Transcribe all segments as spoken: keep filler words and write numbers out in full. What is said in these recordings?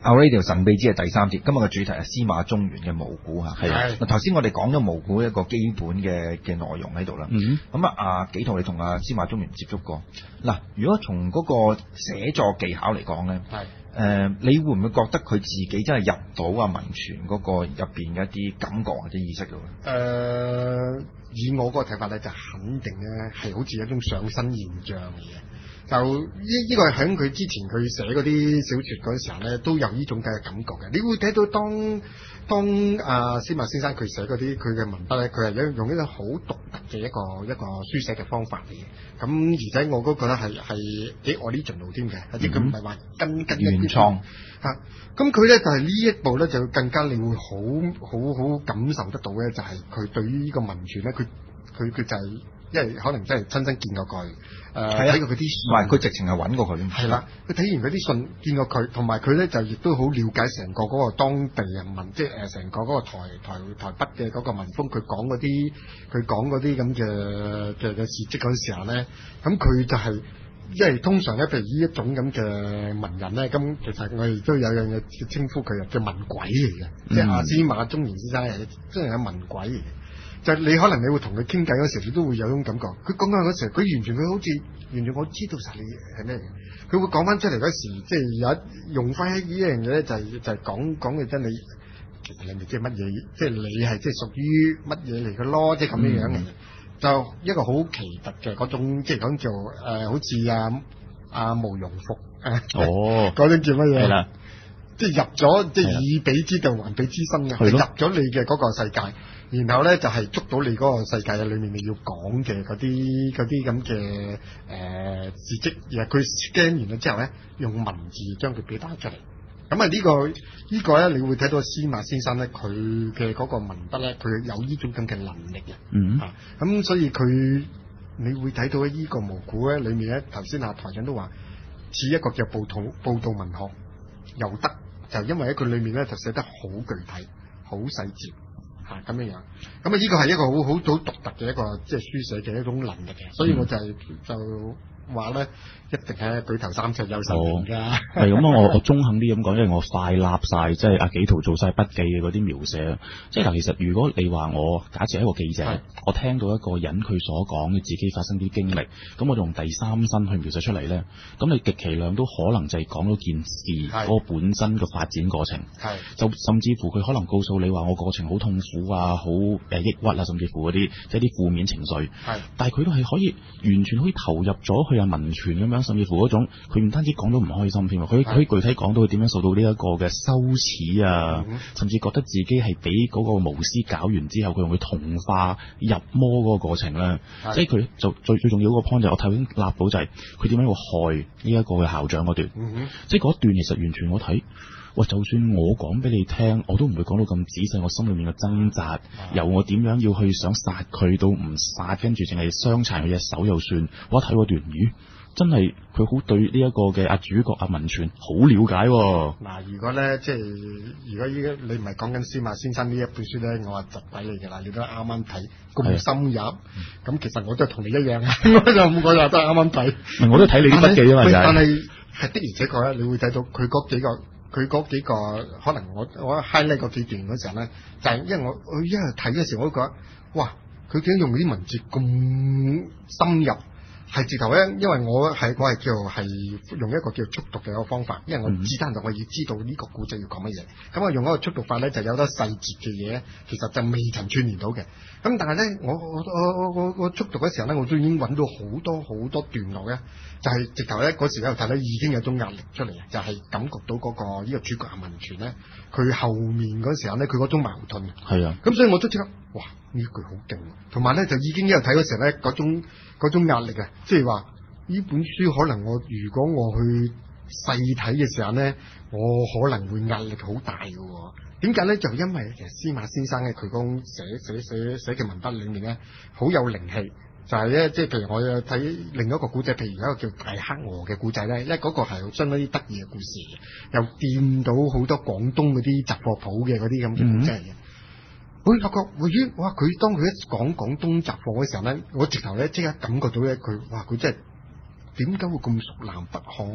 Our Radio 神秘之嘅第三節，今日嘅主題係司馬中原嘅無古嚇。 係啊， 嗱頭先我哋講咗無古一個基本嘅嘅內容喺度啦。 嗯， 咁啊，阿紀陶你同阿司馬中原接觸過。嗱，如果從嗰個寫作技巧嚟講咧， 係。 誒、呃，你會唔會覺得佢自己真係入到啊文傳嗰個入邊嘅一啲感覺或者意識嘅？誒、 呃，以我嗰個睇法咧，就肯定咧係好似一種上身現象嚟嘅。就呢呢個係喺佢之前佢寫嗰啲小説嗰陣時候咧，都有呢種嘅感覺嘅。你會睇到當當啊司馬先生佢寫嗰啲佢嘅文筆咧，佢係用用一種好獨特嘅一個一個書寫嘅方法嚟嘅。咁而且我都覺得係係幾 original 添嘅，即係佢唔係話跟跟原創嚇。咁佢咧就係、是、呢一步咧，就更加你會好好好感受得到咧，就係、是、佢對於呢個文傳咧，佢佢佢就係、是。因為可能真係親身見過佢，誒、呃、睇過佢啲信， 唔係佢直情係揾過佢。 係啦，佢睇完嗰啲信，見過佢，同埋佢咧就亦都好了解成個嗰個當地人民，即係誒成個嗰個台台台北嘅嗰個民風，佢講嗰啲佢講嗰啲咁嘅嘅嘅事蹟嗰陣時候咧，咁佢就係、是。因為通常咧，譬如呢一種咁嘅文人咧，咁其實我哋都有樣嘢稱呼佢叫文鬼嚟嘅，嗯、即係阿司馬中原先生係真係有文鬼嚟嘅。就係、你可能你會同佢傾偈嗰時，你都會有種感覺。佢講緊嗰時，佢完全佢好似完全我知道晒你係咩嘅。佢會講翻出嚟嗰時，即係有一用翻呢一樣嘢咧，就係、是、就係、是、講講嘅真理。其實你咪即係乜嘢？即係你係即係屬於乜嘢嚟嘅咯？即係咁樣樣嘅。嗯就一個好奇特嘅嗰種，即係講做誒、呃，好似阿阿毛容復哦，嗰種叫乜嘢？係啦，即係入咗，即係以彼之道還彼之身嘅，係入咗你嘅嗰個世界，然後咧就係、是、捉到你嗰個世界裏面你要講嘅嗰啲嗰啲咁嘅誒事蹟，然後佢 scan 完咗之後咧，用文字將佢表達出嚟。咁啊呢個呢個咧，你會睇到司馬先生咧，佢嘅嗰個文筆咧，佢有呢種咁嘅能力嘅。嗯。啊，咁所以佢，你會睇到呢個無古咧，裏面咧，頭先阿台長都話似一個叫報道報道文學，又得就因為喺佢裏面咧就寫得好具體、好細節嚇咁樣樣。咁啊呢個係一個好好好獨特嘅一個即係書寫嘅一種能力嘅，所以我就係、就。話咧一定係舉頭三尺有神明㗎。 係咁啊！我我中肯啲咁講，因為我快立晒，即係阿紀陶做晒筆記嘅嗰啲描寫。即係嗱，其實如果你話我假設係一個記者，我聽到一個人佢所講嘅自己發生啲經歷，咁我用第三身去描寫出嚟咧，咁你極其量都可能就係講到件事嗰個本身嘅發展過程。係，就甚至乎佢可能告訴你話我過程好痛苦啊，好誒抑鬱啊，甚至乎嗰啲即係啲負面情緒。係，但係佢都係可以完全可以投入咗去。文傳咁樣，甚至乎嗰種佢唔單止講到唔開心添，佢佢具體講到佢點樣受到呢一個嘅羞恥啊，嗯、甚至覺得自己係俾嗰個巫師搞完之後，佢用佢同化入魔嗰個過程咧，即係佢就最最重要嗰個 point 就係我頭先立到就係佢點樣會害呢一個嘅校長嗰段，嗯、即係嗰段其實完全我睇。喂，就算我講俾你聽，我都唔會講到咁仔細，我心裏面嘅掙扎，由我點樣要去想殺佢到唔殺，跟住淨係傷殘佢隻手又算。我一睇嗰段，咦，真係佢好對呢一個嘅阿主角阿文傳好了解喎。 嗱，如果咧即係如果依家你唔係講緊司馬先生呢一本書咧，我話窒鬼你㗎啦，你都啱啱睇咁深入，咁、嗯、其實我都係同你一樣，我就我又都係啱啱睇。 我都睇你啲筆記啊嘛， 但係係的而且確咧，你會睇到佢嗰幾個。佢嗰幾個可能我我 highlight 嗰幾段嗰時候咧，就係、是、因為我我一路睇嘅時候，我都覺得哇，佢竟然用啲文字咁深入，係直頭咧，因為我係我係叫係用一個叫速讀嘅一個方法，因為我知單就我要知道呢個故仔要講乜嘢，咁我用嗰個速讀法咧，就有得細節嘅嘢，其實就未曾串聯到嘅。咁但係咧，我我我我我速讀嘅時候咧，我都已經揾到好多好多段落咧。就係直頭咧嗰時喺度睇咧，已經有種壓力出嚟，就係、是、感覺到嗰、那個呢、這個主角阿文傳咧，佢後面嗰時候咧，佢嗰種矛盾。係啊，咁所以我都即刻，哇！呢句好勁，同埋咧就已經一路睇嗰時候咧，嗰種嗰種壓力啊，即係話呢本書可能我如果我去細睇嘅時候咧，我可能會壓力好大嘅。點解咧？就因為其實司馬先生咧，佢嗰種寫寫寫寫嘅文筆裏面咧，好有靈氣。就係咧，即係譬如我有睇另一個古仔，譬如有一個叫大黑鵝嘅古仔咧，因為嗰個係相當於得意嘅故事，又掂到好多廣東嗰啲雜貨鋪嘅嗰啲咁嘅古仔嘅。我發覺，咦，哇！佢當佢一講廣東雜貨嘅時候咧，我直頭咧即刻感覺到咧，佢哇！佢真係點解會咁熟南北行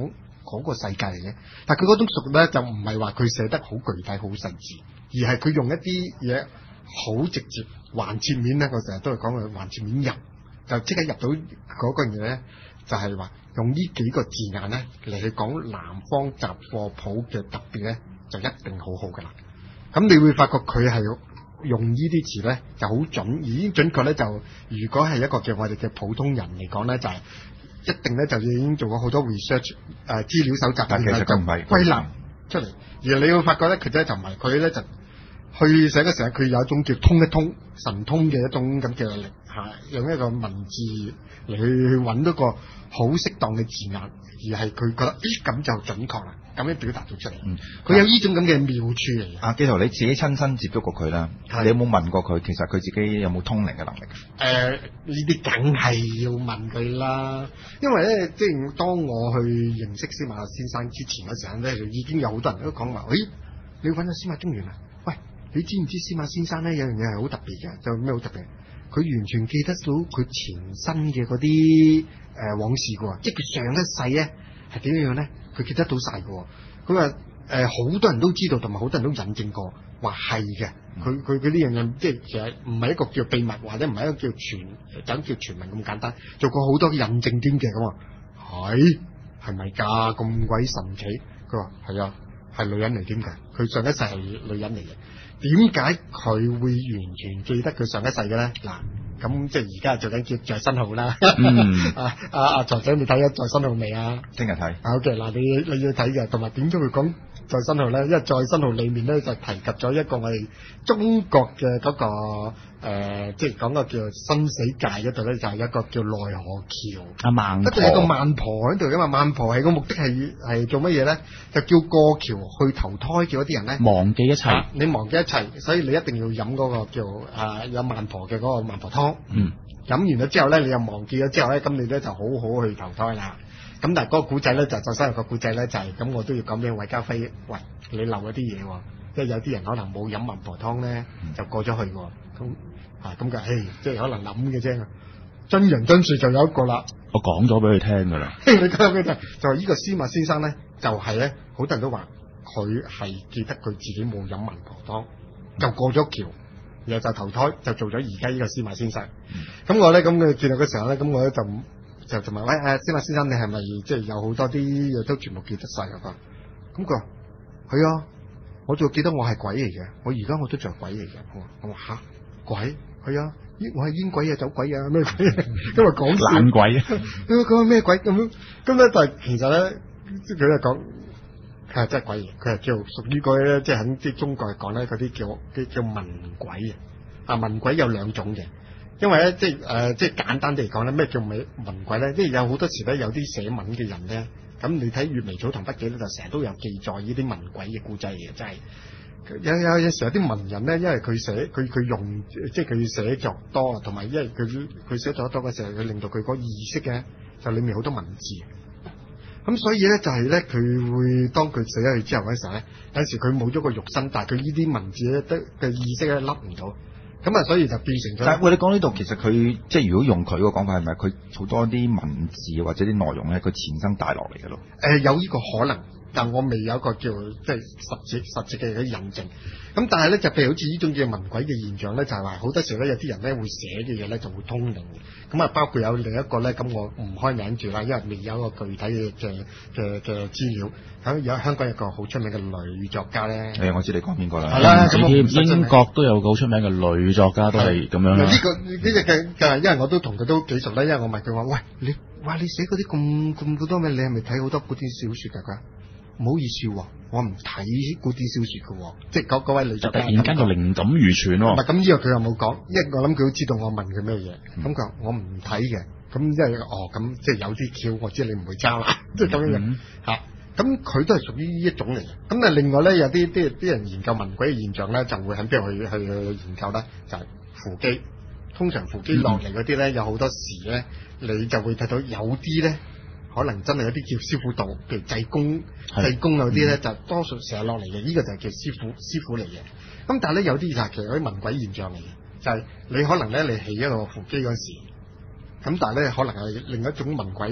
嗰個世界嚟嘅。但係佢嗰種熟咧就唔係話佢寫得好具體好細緻，而係佢用一啲嘢好直接橫切面咧。我成日都係講佢橫切面入，就即刻入到嗰個嘢咧，就係話用呢幾個字眼咧嚟去講南方雜貨鋪嘅特別咧，就一定好好噶啦。咁你會發覺佢係用呢啲詞咧就好準，已經準確咧就如果係一個叫我哋嘅普通人嚟講咧，就係、是、一定咧就已經做過好多 research 誒、呃、資料搜集， 但其實佢唔係歸納出嚟。而你會發覺咧，佢咧就唔係佢咧就去寫嘅時候，佢有一種叫通一通神通嘅一種咁嘅力嚇，用一個文字嚟去去揾到個好適當嘅字眼，而係佢覺得咦咁就準確啦，咁樣表達到出嚟。佢、嗯、有呢種咁嘅妙處嚟。阿紀陶，你自己親身接觸過佢啦，你有冇問過佢？其實佢自己有冇通靈嘅能力？ 誒，呢啲梗係要問佢啦，因為咧，即係當我去認識司馬先生之前嗰時候咧，就已經有好多人都講話，誒，你揾咗司馬中原啊？喂，你知唔知司馬先生咧有樣嘢係好特別嘅？就咩好特別？佢完全記得到佢前身嘅嗰啲誒往事嘅喎，即係佢上一世咧係點樣咧？佢記得到晒嘅喎。咁啊誒，好多人都知道，同埋好多人都印證過，話係嘅。佢佢佢呢樣嘢，即係其實唔係一個叫秘密，或者唔係一個叫傳，就叫傳聞咁簡單。做過好多印證添嘅咁啊，係係咪㗎？咁鬼神奇？佢話係啊，係女人嚟添㗎。佢上一世係女人嚟嘅。點解佢會完全記得佢上一世嘅咧？嗱，咁即係而家做緊叫在新號啦。嗯、啊啊啊！財長，你睇咗在新號未啊？ 聽日睇。 好嘅，嗱，你你要睇嘅，同埋點解會講在新號咧？因為在新號裡面咧就提及咗一個我哋中國嘅嗰、那個誒、呃，即係講個叫生死界嗰度咧，就係、是、一個叫奈何橋。阿孟婆。一度有個孟婆喺度，因為孟婆係個目的係係做乜嘢咧？就叫過橋去投胎嘅嗰啲人咧， 忘記一切、 啊。你忘記一切，所以你一定要飲嗰個叫啊有孟婆嘅嗰個孟婆湯。嗯。飲完咗之後咧，你又忘記咗之後咧，咁你咧就好好去投胎啦。咁但係嗰個古仔咧就再生入個古仔咧就係、是、咁，我都要講俾韋家輝，喂，你漏咗啲嘢喎，即係有啲人可能冇飲孟婆湯咧，就過咗去喎。咁啊咁嘅，唉，即係可能諗嘅啫。真人真事就有一個啦。 我講咗俾佢聽㗎啦。 你講俾佢聽，就係呢個司馬先生咧，就係、是、咧，好多人都話佢係記得佢自己冇飲孟婆湯，就過咗橋。然後就投胎就做咗而家呢個司馬先生。咁、嗯、我咧咁佢見到嘅時候咧，咁我咧就就就問喂誒司馬先生，你係咪即係有好多啲嘢都全部記得晒啊？咁佢話係啊，我就記得我係鬼嚟嘅，我而家我都仲係鬼嚟嘅。我話吓鬼係啊，我係煙鬼啊，走鬼啊咩鬼？因為講懶鬼啊， 佢講咩鬼咁樣？咁咧但係其實咧，佢係講。佢係真係鬼，佢係叫屬於嗰啲咧，即係喺啲中國嚟講咧，嗰啲叫啲叫文鬼啊！啊文鬼有兩種嘅，因為咧即係誒、呃、即係簡單地嚟講咧，咩叫美文鬼咧？即係有好多時咧，有啲寫文嘅人咧，咁你睇《閱微草堂筆記》咧，就成日都有記載呢啲文鬼嘅故仔嘅，真係有有有時候啲文人咧，因為佢寫佢佢用即係佢寫作多，同埋因為佢佢寫作多嘅時候，佢令到佢嗰意識嘅就裡面好多文字。咁所以咧就係咧佢會當佢死咗去之後嗰時候咧，有時佢冇咗個肉身，但係佢呢啲文字咧得嘅意識咧甩唔到，咁啊所以就變成咗。 但係喂，你講呢度其實佢即係如果用佢個講法係咪佢好多啲文字或者啲內容咧，佢前生帶落嚟嘅咯？ 誒、呃、有呢個可能，但我未有一個叫即係實質實質嘅印證。咁但係咧就譬如好似呢種叫文鬼嘅現象咧，就係話好多時候咧有啲人咧會寫嘅嘢咧就會通靈。咁啊，包括有另一個咧，咁我唔開名住啦，因為未有一個具體嘅嘅嘅嘅資料。喺有香港有個好出名嘅女作家咧， 誒，我知你講邊個啦。 係啦， 咁英國都有個好出名嘅女作家都係咁樣啦。呢、 呢個呢隻嘅嘅，因為我都同佢都幾熟咧，因為我問佢話：喂，你哇你寫嗰啲咁咁多咩？你係咪睇好多古典小説㗎？佢話唔好意思喎，我唔睇古典小説嘅，即係嗰嗰位女作家。 突然間個靈感如泉喎。 唔係咁呢個佢又冇講，因為我諗佢都知道我問佢咩嘢。咁佢話我唔睇嘅，咁即係哦咁即係有啲橋，我知你唔會抄啦，即係咁樣樣嚇。咁佢都係屬於呢一種嚟嘅。咁啊，另外咧有啲啲啲人研究文鬼嘅現象咧，就會喺邊度去去去研究咧？就係、是、扶乩。通常扶乩落嚟嗰啲咧，有好多時咧，你就會睇到有啲咧，可能真係有啲叫師傅道，譬如濟公、濟公有啲咧，就多數成日落嚟嘅。呢、這個就係叫師傅師傅嚟嘅。咁但係咧有啲就係其實嗰啲文鬼現象嚟嘅，就係、是、你可能咧你起一個扶乩嗰時，咁但係咧可能係另一種文鬼嚟嘅。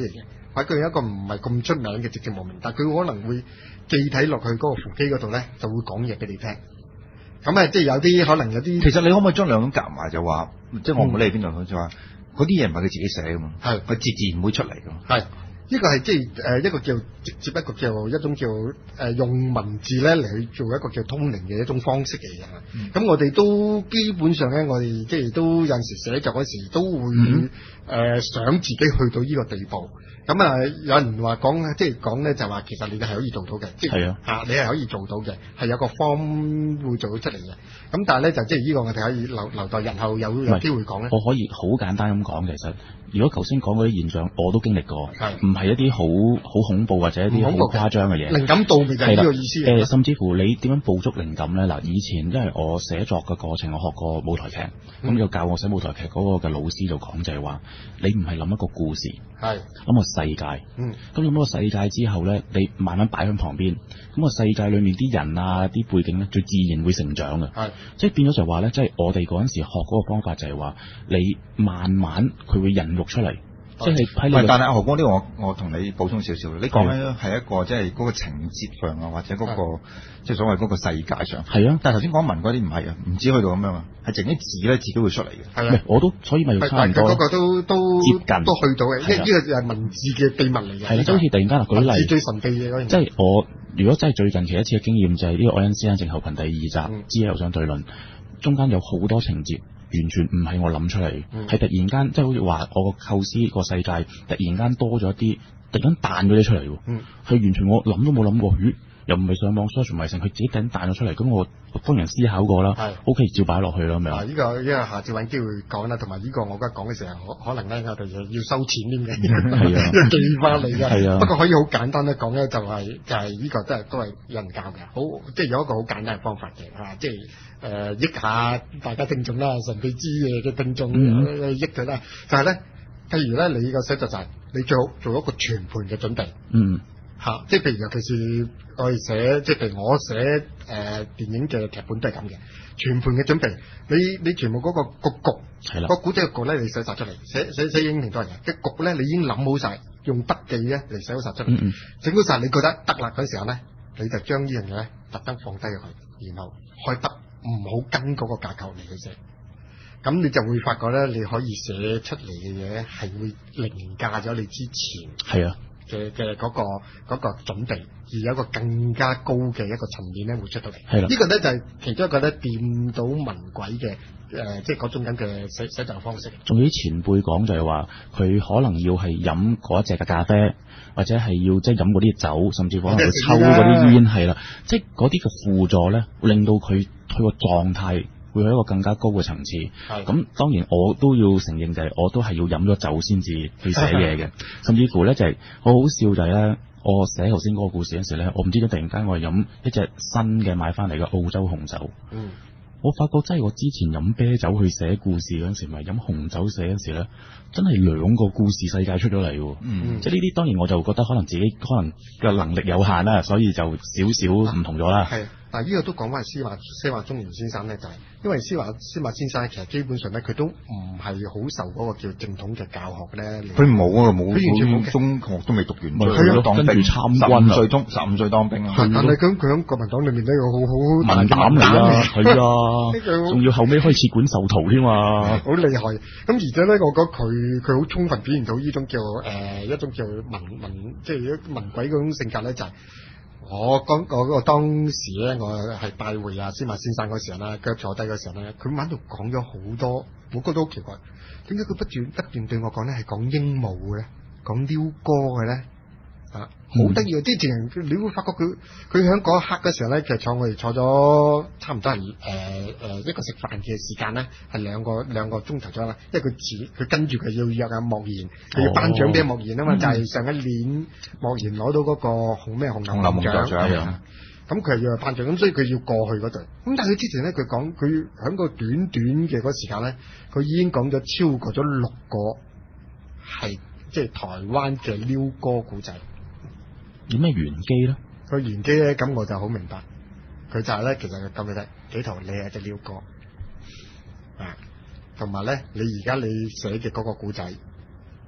或者佢有一個唔係咁出名嘅籍籍無名，但係佢可能會記睇落去嗰個扶乩嗰度咧，就會講嘢俾你聽。咁啊，即係有啲可能有啲， 其實你可唔可以將兩種夾埋就話，即係我唔理邊度，就話嗰啲嘢唔係佢自己寫噶嘛，係佢自自然會出嚟噶嘛。係呢個係即係誒一個叫直接一個叫一種叫誒、呃、用文字咧嚟去做一個叫通靈嘅一種方式嚟嘅。咁、嗯、我哋都基本上咧，我哋即係都有陣時寫作嗰時都會誒、嗯呃、想自己去到呢個地步。咁啊，有人話講即係講咧，就話其實你哋係可以做到嘅，即係啊，啊，你係可以做到嘅，係有個方會做到出嚟嘅。咁但係咧，就即係呢個我哋可以留留待日後有有機會講咧。 我可以好簡單咁講，其實如果頭先講嗰啲現象，我都經歷過，唔係一啲好好恐怖或者一啲好誇張嘅嘢。靈感到未就係呢個意思。誒、呃，甚至乎你點樣捕捉靈感咧？嗱，以前因為我寫作嘅過程，我學過舞台劇，咁、嗯、就教我寫舞台劇嗰個嘅老師就講就係話，你唔係諗一個故事，係諗個世界。嗯。咁諗個世界之後咧，你慢慢擺喺旁邊，咁、個世界裏面啲人啊、啲背景咧，最自然會成長嘅。係。即係變咗就話咧，即係我哋嗰陣時學嗰個方法就係話，你慢慢佢會孕育出嚟。即係喺唔係，但係何光呢個我我同你補充少少，你講咧係一個即係嗰個情節上啊，或者嗰、嗰個即係所謂嗰個世界上係啊。但係頭先講文嗰啲唔係啊，唔止去到咁樣啊，係淨啲字咧自己會出嚟嘅。係啊，我都所以咪差唔多。嗰個都都接近都去到嘅，因為呢個就係文字嘅秘密嚟嘅。係啦，即係好似突然間舉例，文字最神秘嘅嗰樣。即係我如果真係最近期一次嘅經驗就係呢個愛因斯坦症候群第二集、嗯、G L 相對論，中間有好多情節。完全唔係我諗出嚟，係、嗯、突然間即係好似話我個構思個世界突然間多咗一啲，突然間彈咗啲出嚟喎，係、嗯、完全我諗都冇諗過，咦？又唔係上網 search 唔係成，佢自己突然彈咗出嚟，咁我當然思考過啦，係 OK 照擺落去啦，咁樣。啊，呢、這個因為下次揾機會講啦，同埋呢個我而家講嘅時候，可可能咧我哋要收錢添嘅，係啊，要寄翻嚟嘅，係啊。不過可以好簡單咧講咧，就係、是、就係、是、呢個都係都係有人教嘅，好即係有一個好簡單嘅方法嘅，啊，即係。誒、呃，益下大家聽眾啦，神秘之夜嘅聽眾、嗯、益佢啦。就係、是、咧，譬如咧，你個寫作就係你最好做一個全盤嘅準備。嗯，嚇、啊，即係譬如尤其是我哋寫，即係譬如我寫誒、呃、電影嘅劇本都係咁嘅，全盤嘅準備。你你全部嗰個個局，係啦，個古仔嘅局咧，你寫晒出嚟，寫寫寫影評都係嘅。嘅局咧，你已經諗好晒，用筆記咧嚟寫好晒出嚟。嗯，整好晒，你覺得得啦嗰時候咧，你就將呢樣嘢咧特登放低佢，然後開筆。唔好跟嗰個架構嚟去寫，咁你就會發覺咧，你可以寫出嚟嘅嘢係會凌駕咗你之前係啊嘅嘅嗰個嗰、嗰個準備，而有一個更加高嘅一個層面咧會出到嚟。係啦，呢個咧就係其中一個咧掂到文鬼嘅誒，即係嗰種咁嘅寫寫作方式。仲有啲前輩講就係話，佢可能要係飲嗰一隻嘅咖啡，或者係要即係飲嗰啲酒，甚至乎可能會抽嗰啲煙，係啦，即係嗰啲嘅輔助咧，令到佢。佢個狀態會有一個更加高嘅層次，咁當然我都要承認就係我都係要飲咗酒先至去寫嘢嘅，甚至乎咧就係、是、好好笑就係咧，我寫頭先嗰個故事嗰時咧，我唔知點突然間我係飲一隻新嘅買翻嚟嘅澳洲紅酒。嗯，我發覺真係我之前飲啤酒去寫故事嗰陣時，咪飲紅酒寫嗰陣時咧，真係兩個故事世界出咗嚟喎。嗯，即係呢啲當然我就覺得可能自己可能嘅能力有限啦，所以就少少唔同咗啦。係、啊。嗱，呢個都講翻司馬司馬中原先生咧，就係、是、因為司馬司馬先生其實基本上咧，佢都唔係好受嗰個叫正統嘅教學咧。佢冇啊，冇，佢完全冇中學都未讀完，佢都當兵參軍，十五歲中十五歲當兵啊。但係咁佢喺國民黨裏面都有好好文膽嚟啊，係啊，仲要後尾開始管授徒添嘛，好厲害。咁而且咧，我覺得佢佢好充分表現到呢種叫誒、呃、一種叫文文，即係文鬼嗰種性格咧，就係、是。我講我嗰個當時咧，我係拜會啊司馬先生嗰時候咧，佢坐低嗰時候咧，佢喺度講咗好多，我覺得好奇怪，點解佢不斷不斷對我講咧係講鸚鵡嘅咧，講鷯歌嘅咧？啊，好得意啊！之前你會發覺佢佢喺嗰一刻嘅時候咧，其實坐我哋坐咗差唔多係誒誒一個食飯嘅時間咧，係兩個兩個鐘頭咗啦。因為佢自佢跟住佢要約阿莫言，佢要頒獎俾莫言啊嘛，哦、就係上一年莫言攞到嗰個紅咩紅樓夢獎獎，咁佢係要頒獎，咁所以佢要過去嗰度。咁但係佢之前咧，佢講佢喺個短短嘅嗰時間咧，佢已經講咗超過咗六個係即係台灣嘅鷯歌古仔。有咩玄機咧？佢玄機咧，咁我就好明白。佢就係咧，其實咁你睇，幾頭你係隻鷯哥啊，同埋咧，你而家你寫嘅嗰個古仔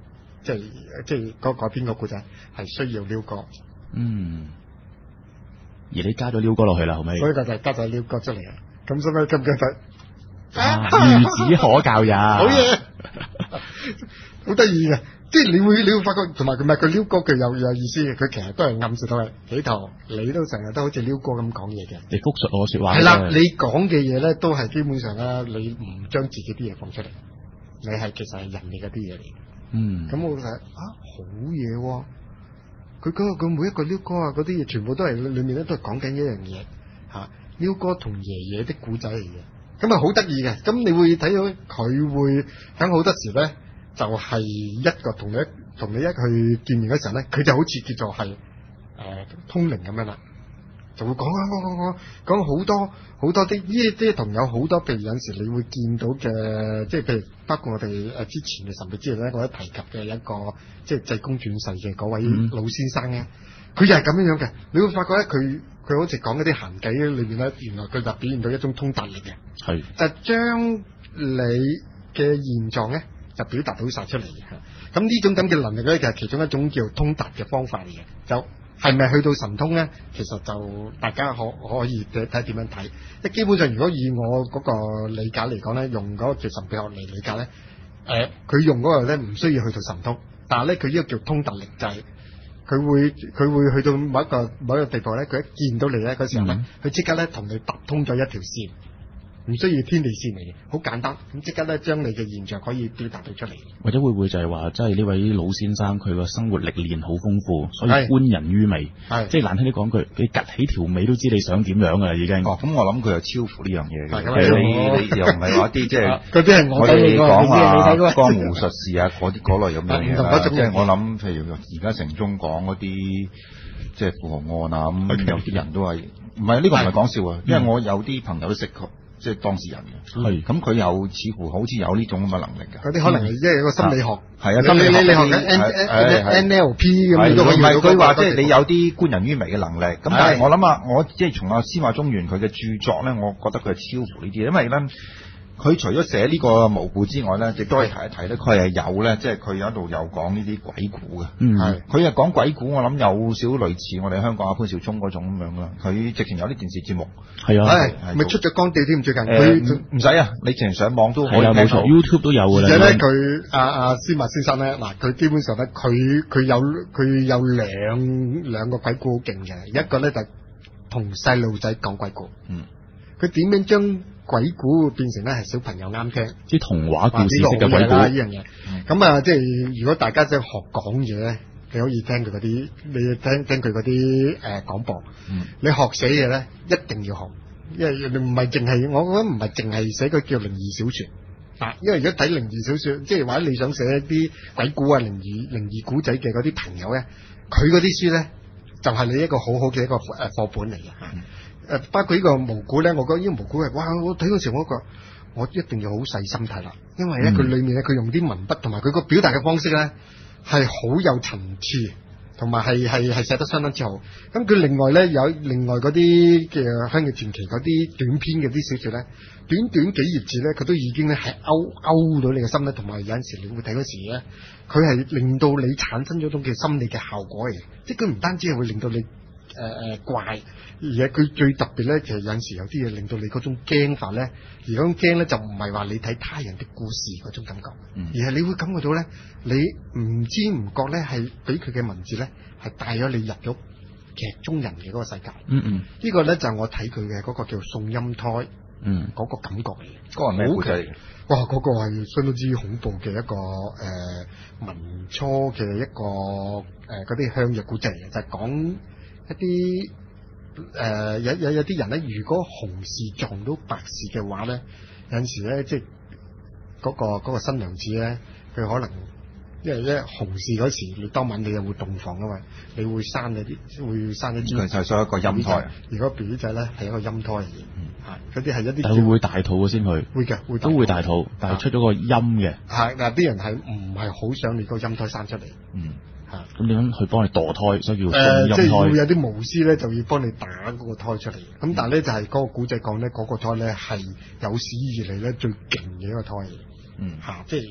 即係即係嗰改編個故仔係需要撩歌。 嗯。而你加咗撩歌落去啦，後尾。 所以就就加咗撩歌出嚟啊！咁所以咁嘅就。 啊！孺子可教也， 好嘢，好得意嘅，即係你會你會發覺，同埋佢唔係佢撩歌，佢有有意思嘅，佢其實都係暗示到係幾頭，你都成日都好似撩歌咁講嘢嘅， 你複述我說話。 係啦，你講嘅嘢咧都係基本上啦，你唔將自己啲嘢放出嚟，你係其實係人哋嗰啲嘢嚟。 嗯， 咁我就啊好嘢喎，佢嗰個佢每一個撩歌啊嗰啲嘢，全部都係裏面咧都係講緊一樣嘢嚇，撩歌同爺爺的古仔嚟嘅。咁啊好得意嘅，咁你會睇到佢會喺好多時咧，就係、是、一個同你同你一去見面嗰時候咧，佢就好似叫做係誒、呃、通靈咁樣啦，就會講講講講講好多好多啲呢啲同有好多譬如有陣時你會見到嘅，即係譬如包括我哋誒之前嘅神秘之夜咧，我都提及嘅一個即係濟公轉世嘅嗰位老先生咧，佢、嗯、就係咁樣樣嘅，你會發覺咧佢。佢好似講嗰啲閒偈裏面咧，原來佢就表現到一種通達力嘅，係就將你嘅現狀咧就表達到晒出嚟嘅。咁呢種咁嘅能力咧，就係其中一種叫通達嘅方法嚟嘅。就係咪去到神通咧？其實就大家可可以睇睇點樣睇。即基本上，如果以我嗰個理解嚟講咧，用嗰個叫神秘學嚟理解咧，誒、呃，佢用嗰個咧唔需要去到神通，但係咧佢呢個叫通達力就係、是。佢會佢會去到某一個某一個地步咧，佢一見到你咧嗰時候咧，佢即、嗯、刻咧同你搭通咗一條線，唔需要天地線嚟嘅，好簡單，咁即刻咧將你嘅現象可以表達到出嚟。或者會唔會就係話，即係呢位老先生佢個生活歷練好豐富，所以觀人於微，即係難聽啲講句，你趌起條尾都知你想點樣噶啦已經。哦，咁我諗佢又超乎呢樣嘢嘅，你你又唔係話啲即係嗰啲係我哋講啊江湖術士啊嗰啲嗰類咁樣嘢啦，即係我諗譬如而家城中講嗰啲即係富豪案啊咁，有啲人都係唔係呢個唔係講笑啊，因為我有啲朋友都識佢。即係當事人嘅，係咁佢又似乎好似有呢種咁嘅能力嘅。嗰啲可能係即係一個心理學，係啊，心理你學嘅 N L P 咁都可以。唔係佢話即係你有啲觀人於微嘅能力。咁但係我諗啊，我即係從阿司馬中原佢嘅著作咧，我覺得佢係超乎呢啲，因為咧。佢除咗寫呢個無故之外咧，亦都可以提一提咧，佢係有咧，即係佢有一度有講呢啲鬼故嘅。嗯，係。佢係講鬼故，我諗有少類似我哋香港阿潘紹聰嗰種咁樣啦。佢直情有啲電視節目。係啊。係。咪出咗光地添最近。佢唔使啊，你直情上網都可以聽到。冇錯 YouTube 都有㗎啦。而且咧，佢阿阿司馬先生咧，嗱，佢基本上咧，佢佢有佢有兩兩個鬼故好勁嘅，一個咧就同細路仔講鬼故。嗯。佢點樣將鬼故變成咧係小朋友啱聽，啲童話故事式嘅鬼故呢樣嘢。咁啊，即係如果大家想學講嘢咧，你可以聽佢嗰啲，你聽聽佢嗰啲誒廣播。嗯、你學寫嘢咧，一定要學，因為你唔係淨係，我覺得唔係淨係寫個叫靈異小說。啊，因為如果睇靈異小說，即係或者你想寫一啲鬼故啊、靈異靈異古仔嘅嗰啲朋友咧，佢嗰啲書咧就係、是、你一個好好嘅一個誒課本嚟嘅。嗯誒，包括呢個無估咧，我覺得呢個無估係，哇！我睇嗰時我覺得我一定要好細心睇啦，因為咧佢、嗯、裏面咧佢用啲文筆同埋佢個表達嘅方式咧係好有層次，同埋係係係寫得相當之好。咁佢另外咧有另外嗰啲嘅香嘅傳奇嗰啲短篇嘅啲小說咧，短短幾頁字咧，佢都已經咧係勾勾到你嘅心咧，同埋有陣時你會睇嗰時咧，佢係令到你產生咗種嘅心理嘅效果嚟嘅，即係佢唔單止係會令到你。誒誒、呃、怪，而且佢最特別咧，其實有陣時有啲嘢令到你嗰種驚法咧，而嗰種驚咧就唔係話你睇他人的故事嗰種感覺，嗯、而係你會感覺到咧，你唔知唔覺咧係俾佢嘅文字咧係帶咗你入咗劇中人嘅嗰個世界。嗯嗯，個呢個咧就係、是、我睇佢嘅嗰個叫送陰胎，嗯，嗰個感覺嚟嘅。嗰個係咩故仔？哇！嗰、那個係相當之恐怖嘅一個誒、呃、民初嘅一個誒嗰啲鄉野古仔嚟嘅，就係、是、講。一啲誒、呃、有有有啲人咧，如果紅事撞到白事嘅話咧，有陣時咧，即係嗰個嗰個新娘子咧，佢可能因為咧紅事嗰時，你當晚你又會洞房啊嘛，你會生一啲會生一啲，佢就係一個陰胎。如果 B B 仔咧係一個陰胎嚟嘅，嚇嗰啲係一啲。但係會唔會大肚嘅先去？會嘅，會都會大肚，但係出咗個陰嘅。係嗱，啲人係唔係好想你個陰胎生出嚟？嗯。咁點樣去幫你墮胎？所以叫送陰胎。誒，即係會有啲巫師咧，就要幫你打嗰個胎出嚟。咁、嗯、但係咧就係嗰個古仔講咧，嗰、嗰個胎咧係有史以嚟咧最勁嘅一個胎嚟。嗯，嚇、啊，即係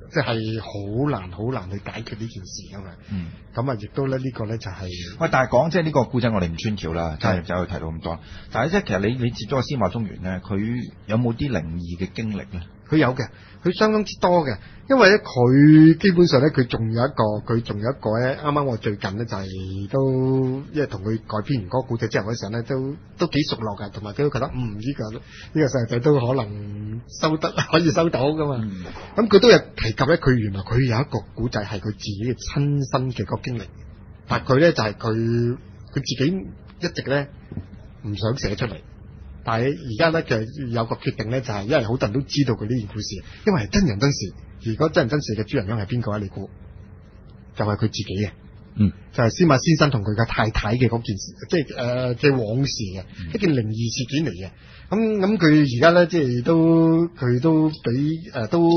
即係好難好難去解決呢件事㗎嘛。 嗯。 咁啊，亦都咧呢個咧就係、是、 喂，但係講即係呢個故仔，我哋唔穿橋啦，就係就去提到咁多。但係即係其實你你接咗個司馬中原咧，佢有冇啲靈異嘅經歷咧？ 佢有嘅，佢相當之多嘅，因為咧佢基本上咧佢仲有一個，佢仲有一個咧，啱啱我最近咧就係、是、都，因為同佢改編完嗰個故仔之後嗰時候咧，都都幾熟絡嘅，同埋都覺得嗯呢、這個呢、這個細路仔都可能收得可以收到噶嘛。咁佢、嗯、都有提及咧，佢原來佢有一個故仔係佢自己嘅親身嘅個經歷，但係佢咧就係佢佢自己一直咧唔想寫出嚟。但係而家咧就有個決定咧，就係、是、因為好多人都知道佢呢件故事，因為係真人真事。如果真人真事嘅主人翁係邊個啊？你估就係、是、佢自己嘅， 嗯， 就係司馬先生同佢嘅太太嘅嗰件事，即係誒嘅往事嘅、嗯、一件靈異事件嚟嘅。咁咁佢而家咧即係都佢都俾誒、呃、都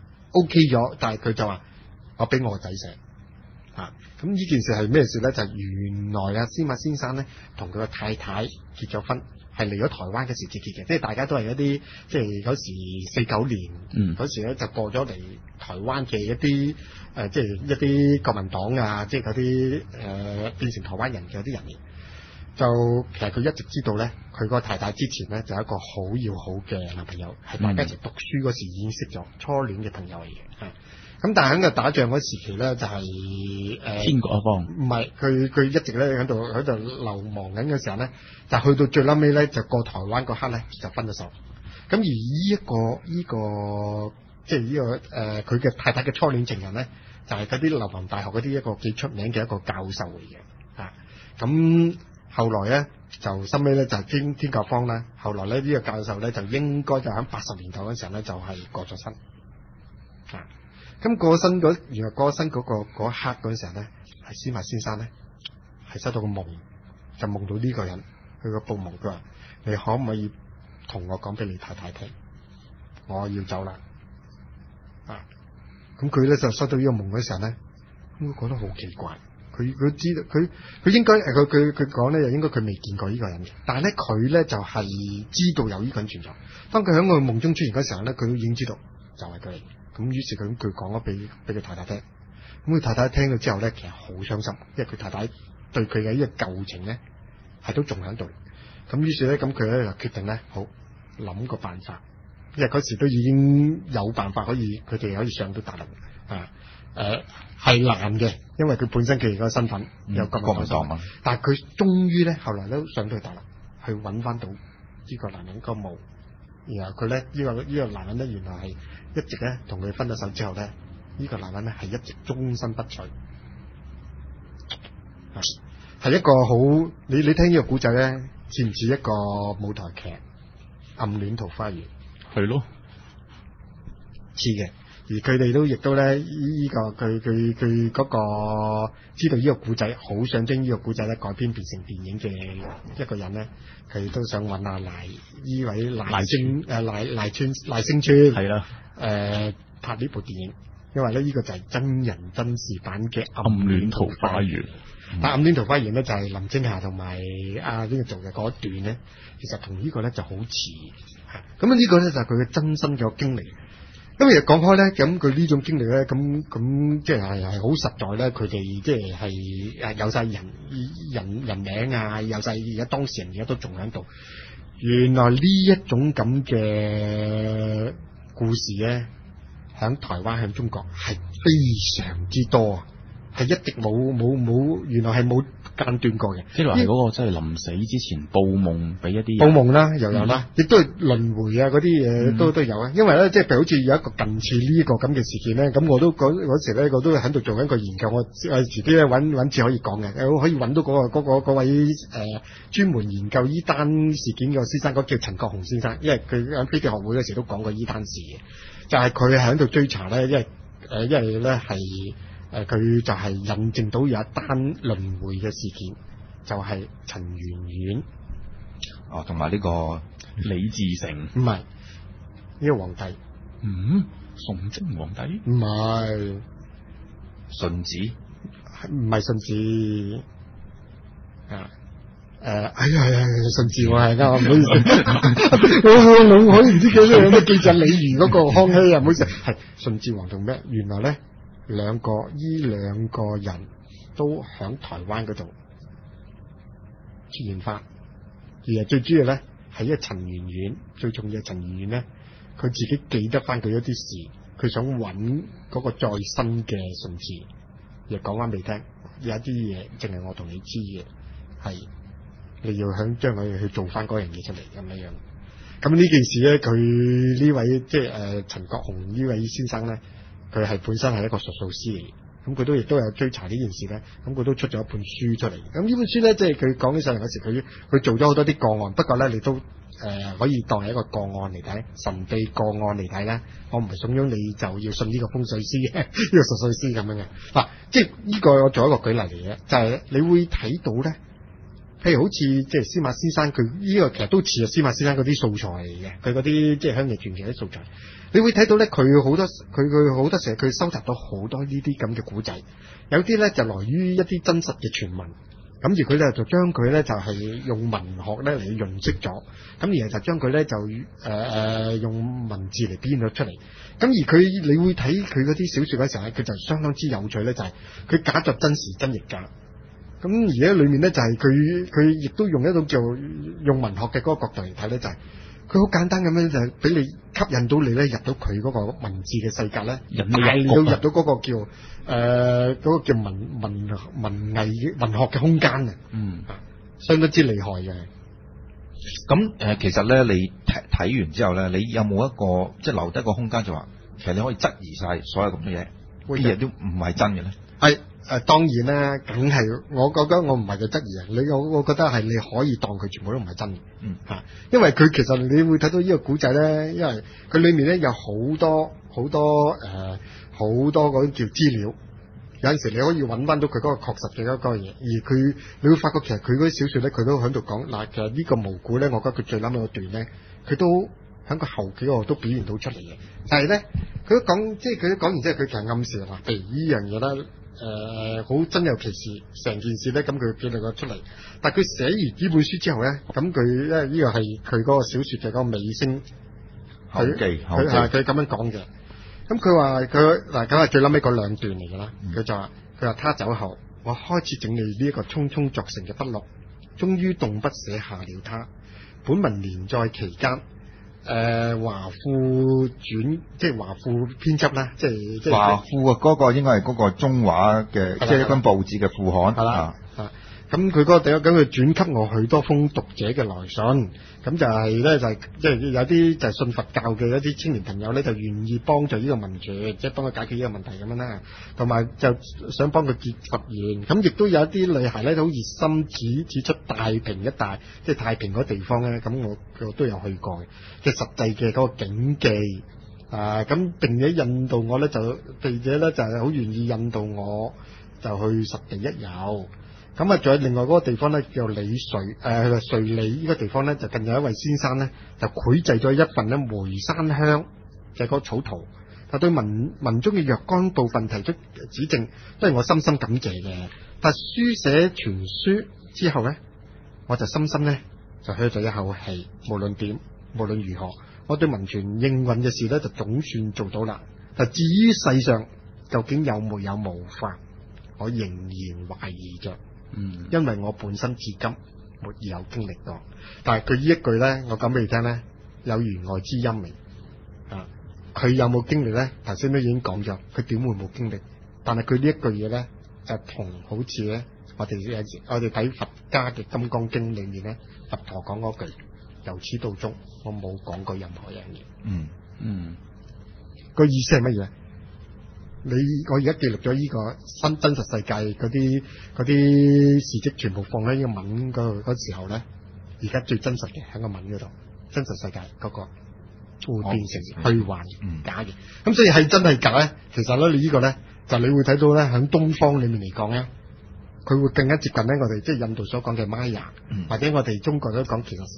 OK 咗，但係佢就話我俾我個仔寫啊。咁呢件事係咩事咧？就係、是、原來啊司馬先生咧同佢個太太結咗婚。係嚟咗台灣嘅時節結嘅，即係大家都係一啲即係嗰時四九年嗰、嗯、時咧就過咗嚟台灣嘅一啲誒、呃，即係一啲國民黨啊，即係嗰啲誒變成台灣人嘅啲人嚟。就其實佢一直知道咧，佢個太太之前咧就係一個好要好嘅男朋友，係大家一齊讀書嗰時已經識咗初戀嘅朋友嚟嘅。係咁，但係喺個打仗嗰時期咧，就係、是、誒、呃、 天各一方，唔係佢佢一直咧喺度喺度流亡緊嘅時候咧，就去到最撚尾咧就過台灣嗰刻咧就分咗手。咁而呢、這、一個呢、這個即係呢個誒佢嘅太太嘅初戀情人咧，就係嗰啲流亡大學嗰啲一個幾出名嘅一個教授嚟嘅啊。咁後來咧就收尾咧就天天各方啦。後來咧呢、這個教授咧就應該就喺八十年代嗰時候咧就係、是、過咗身啊。咁過身嗰原來過身嗰、那個嗰刻嗰陣時候咧，係司馬先生咧係收到個夢，就夢到呢個人，佢個報夢佢話：你可唔可以同我講俾你太太聽？我要走啦！啊！咁佢咧就收到呢個夢嗰時候咧，咁佢覺得好奇怪。佢佢知道佢佢應該誒佢佢佢講咧，又應該佢未見過呢個人嘅，但係咧佢咧就係、是、知道有呢個人存在。當佢喺佢夢中出現嗰時候咧，佢都已經知道就係佢。咁於是佢咁佢講咗俾俾佢太太聽，咁佢太太聽咗之後咧，其實好傷心，因為佢太太對佢嘅呢個舊情咧係都仲喺度。咁於是咧，咁佢咧就決定咧，好諗個辦法，因為嗰時都已經有辦法可以佢哋可以上到大陸啊。誒係難嘅，因為佢本身佢哋個身份有咁嘅身份，但係佢終於咧後來都上到去大陸，去揾翻到呢個男人個墓。然後佢咧呢、這個呢、這個男人咧原來係一直咧同佢分咗手之後咧，呢、這個男人咧係一直終身不娶，係一個好你你聽呢個古仔咧，似唔似一個舞台劇《暗戀桃花源》？ 係咯， 似嘅。而佢哋都亦都咧，依、這個佢佢佢嗰個知道呢個古仔，好想將呢個古仔咧改編變成電影嘅一個人咧，佢都想揾阿賴依位賴星誒賴賴川賴聲川係啦，誒、呃、拍呢部電影，因為咧呢、這個就係真人真事版嘅《暗戀桃花源》。嗯、但《暗戀桃花源》咧就係、是、林青霞同埋阿呢個做嘅嗰一段咧，其實同呢個咧就好似嚇。咁啊呢個咧就係佢嘅真身嘅經歷。咁而講開咧，咁佢呢種經歷咧，咁咁即係係係好實在咧。佢哋即係係誒有晒人人人名啊，有晒而家當事人而家都仲喺度。原來呢一種咁嘅故事咧，喺台灣喺中國係非常之多啊，係一直冇冇冇，原來係冇間斷過嘅。 即係話係嗰個即係臨死之前報夢俾一啲報夢啦，又有啦，亦、嗯、都係輪迴啊嗰啲嘢都都有啊。因為咧，即係譬如好似有一個近似呢個咁嘅事件咧，咁我都嗰嗰時咧，我都喺度做緊一個研究，我我自己咧揾揾次可以講嘅，可以揾到嗰、嗰個嗰、嗰個、位誒專、呃、門研究依單事件嘅先生，嗰、嗰個、叫陳國雄先生，因為佢喺飛碟學會嗰時都講過依單事嘅，就係佢喺度追查咧，因為誒、呃、因為咧係。誒，佢、呃、就係印證到有一單輪迴嘅事件，就係、是、陳圓圓哦，同埋呢個李自成， 唔係呢個皇帝， 嗯，崇禎皇帝， 唔係順治， 唔係順治啊， 誒，哎呀呀，順治我係啱，唔好意思，我我腦海唔知幾多有咩記者李如嗰個康熙啊，唔好意思，係順治王同咩？原來咧兩個依兩個人都響台灣嗰度出現翻，而係最主要咧係一個陳圓圓，最重要係陳圓圓咧，佢自己記得翻佢一啲事，佢想揾嗰個再生嘅順治，亦講翻俾你聽，有一啲嘢淨係我同你知嘅係。你要想將佢去做翻嗰樣嘢出嚟咁樣樣，咁呢件事咧，佢呢位即係誒陳國雄呢位先生咧，佢係本身係一個術數師嚟，咁佢都亦都有追查呢件事咧，咁佢都出咗一本書出嚟。咁呢本書咧，即係佢講起上嚟嗰時，佢佢做咗好多啲個案，不過咧你都誒、呃、可以當係一個個案嚟睇，神秘個案嚟睇咧。我唔係慫恿你就要信呢個風水師嘅，呢個術數師咁樣嘅。嗱、啊，即係呢個我做一個舉例嚟嘅，就係、是、你會睇到咧。譬如好似即係司馬先生，佢呢個其實都似啊司馬先生嗰啲素材嚟嘅，佢嗰啲即係鄉野傳奇啲素材，你會睇到咧，佢好多佢佢好多時佢收集到好多呢啲咁嘅古仔，有啲咧就來於一啲真實嘅傳聞，咁而佢咧就將佢咧就係、是、用文學咧嚟潤色咗，咁然後就將佢咧就誒誒、呃、用文字嚟編咗出嚟，咁而佢你會睇佢嗰啲小說嗰時候咧，佢就相當之有趣咧，就係、是、佢假作真時真亦假。咁而家裏面咧就係佢佢亦都用一種叫用文學嘅嗰個角度嚟睇咧，就係佢好簡單咁樣就係俾你吸引到你咧入到佢嗰個文字嘅世界咧，帶你到入到嗰個叫誒嗰、呃嗰個叫文文文藝文學嘅空間啊，嗯，相當之厲害嘅。 咁誒、呃，其實咧你睇睇完之後咧，你有冇一個即係留低個空間就話，其實你可以質疑晒所有咁嘅嘢，啲嘢都唔係真嘅咧？ 係。誒、呃、當然啦，梗係，我覺得我唔係佢質疑啊，你我我覺得係你可以當佢全部都唔係真嘅，嗯嚇，因為佢其實你會睇到呢個古仔咧，因為佢裏面咧有好多好多誒好多嗰啲叫資料，有陣時你可以揾翻到佢嗰個確實嘅嗰個嘢，而佢你會發覺其實佢嗰啲小説咧，佢都喺度講嗱，其實呢個無故咧，我覺得佢最撚嗰段咧，佢都喺個後幾個都表現到出嚟嘅，但係咧佢都講，即係佢都講完之後，佢其實暗示話，譬如呢樣嘢咧。誒好、呃、真有其事，成件事咧，咁佢記錄咗出嚟。但係佢寫完呢本書之後咧，咁佢因為呢個係佢嗰個小説嘅嗰個尾聲，佢佢係佢咁樣講嘅。咁佢話佢嗱，咁係最撚尾嗰兩段嚟㗎啦。佢、嗯、就話佢話他走後，我開始整理呢一個匆匆作成嘅筆錄，終於動筆寫下了他。本文連載期間。誒、呃、華富轉即係華富編輯啦，即係即係華富啊，嗰個應該係嗰個中華嘅，即係一本報紙嘅副刊。係啦， 啊，咁佢嗰個第一咁佢轉給我許多封讀者嘅來信，咁就係咧就係即係有啲就係信佛教嘅一啲青年朋友咧，就願意幫助呢個民主，即係幫佢解決呢個問題咁樣啦，同埋就想幫佢結佛緣，咁亦都有一啲女孩咧好熱心指指出太平一帶，即係太平嗰地方咧，咁我我都有去過嘅，即係實際嘅嗰個景記啊，咁並且引導我咧就並且咧就係好願意引導我就去實地一遊。咁啊，仲有另外嗰個地方咧，叫李瑞誒瑞利呢個地方咧，就近有一位先生咧，就繪製咗一份咧梅山鄉嘅嗰個草圖，就對文文中嘅若干部分提出指正，都係我深深感謝嘅。但書寫全書之後咧，我就深深咧就噓咗一口氣，無論點，無論如何，我對文傳應運嘅事咧，就總算做到啦。但至於世上究竟有沒有模範，我仍然懷疑着。嗯，因為我本身至今沒有經歷過，但係佢呢一句咧，我講俾你聽咧，有弦外之音嚟啊！佢有冇經歷咧？頭先都已經講咗，佢點會冇經歷？但係佢呢一句嘢咧，就同好似咧，我哋有時我哋睇佛家嘅《金剛經》裏面咧，佛陀講嗰句由始到終，我冇講過任何樣嘢。嗯嗯，個意思係乜嘢？你我而家記錄咗呢個新真實世界嗰啲嗰啲事蹟，全部放喺呢個文嗰嗰時候咧，而家最真實嘅喺個文嗰度，真實世界嗰個會變成虛幻、嗯、假嘅。咁所以係真係假咧？其實咧，你呢個咧就你會睇到咧，喺東方裏面嚟講咧，佢會更加接近咧我哋即係印度所講嘅 Maya、嗯、或者我哋中國都講其實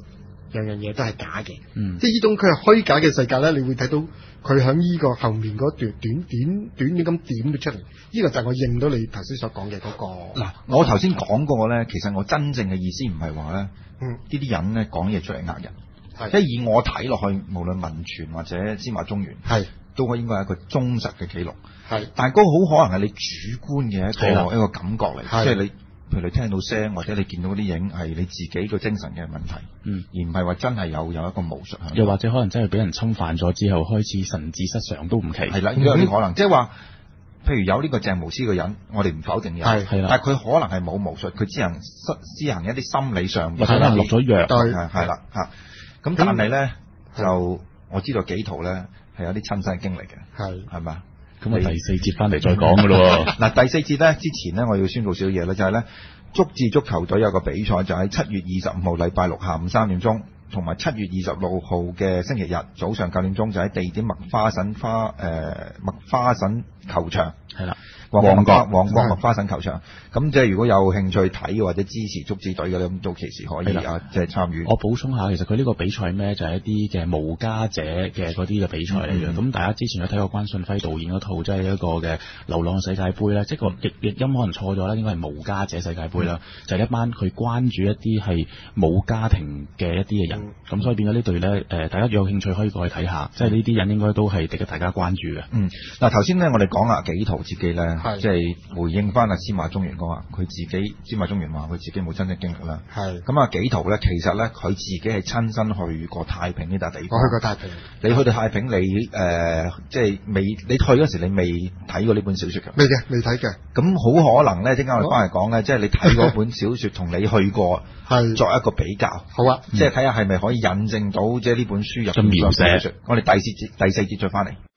樣樣嘢都係假嘅。 嗯， 即係呢種佢係虛假嘅世界咧，你會睇到佢喺呢個後面嗰段短短短短咁點咗出嚟。呢、這個就係我認到你頭先所講嘅嗰個。 嗱，我頭先講過咧，其實我真正嘅意思唔係話咧，嗯，呢啲人咧講嘢出嚟呃人。即係以我睇落去，無論文傳或者司馬中原，係都應該係一個忠實嘅記錄。係，但係嗰個好可能係你主觀嘅一個一個感覺嚟，即係你譬如你聽到聲或者你見到啲影係你自己個精神嘅問題，嗯，而唔係話真係有有一個巫術。 又或者可能真係俾人侵犯咗之後，開始神志失常都唔奇。 係啦，應該有啲可能，即係話，譬如有呢個鄭無師嘅人，我哋唔否定有，係係啦，但係佢可能係冇巫術，佢只能施施行一啲心理上或者可能落咗藥， 係係啦嚇。咁但係咧就我知道紀陶咧係有啲親身經歷嘅，係係嘛？ 咁啊第四節翻嚟再講噶咯。 嗱第四節咧之前咧我要宣佈少少嘢咧，就係咧足智足球隊有個比賽，就喺七月二十五號禮拜六下午三點鐘，同埋七月二十六號嘅星期日早上九點鐘，就喺地點麥花臣花誒麥花臣球場係啦。旺角旺角麥花臣球場，咁即係如果有興趣睇或者支持足智隊嘅咧，咁到期時可以啊，即係參與。 我補充下，其實佢呢個比賽咩就係、是、一啲嘅無家者嘅嗰啲嘅比賽嚟嘅。咁、嗯、大家之前有睇過關信輝導演嗰套，即、就、係、是、一個嘅流浪世界盃咧，即係個譯譯音可能錯咗啦，應該係無家者世界盃啦、嗯，就係、是、一班佢關注一啲係冇家庭嘅一啲嘅人。咁、嗯、所以變咗呢隊咧，誒，大家有興趣可以過去睇下，即係呢啲人應該都係值得大家關注嘅。 嗯，嗱頭先咧我哋講啊紀陶自己咧，即係。回應翻阿司馬中原講話，佢自己司馬中原話佢自己冇真正經歷啦。係咁啊，紀陶咧，其實咧佢自己係親身去過太平呢笪地方。我去過太平。你去到太平，你誒、呃、即係未？你去嗰時你未睇過呢本小説㗎？ 未嘅，未睇嘅。 咁好可能咧，陣間我哋翻嚟講咧，即係你睇嗰本小説同你去過係作一個比較。好啊，即係睇下係咪可以引證到即係呢本書入邊嘅描寫。我哋第四節第四節再翻嚟。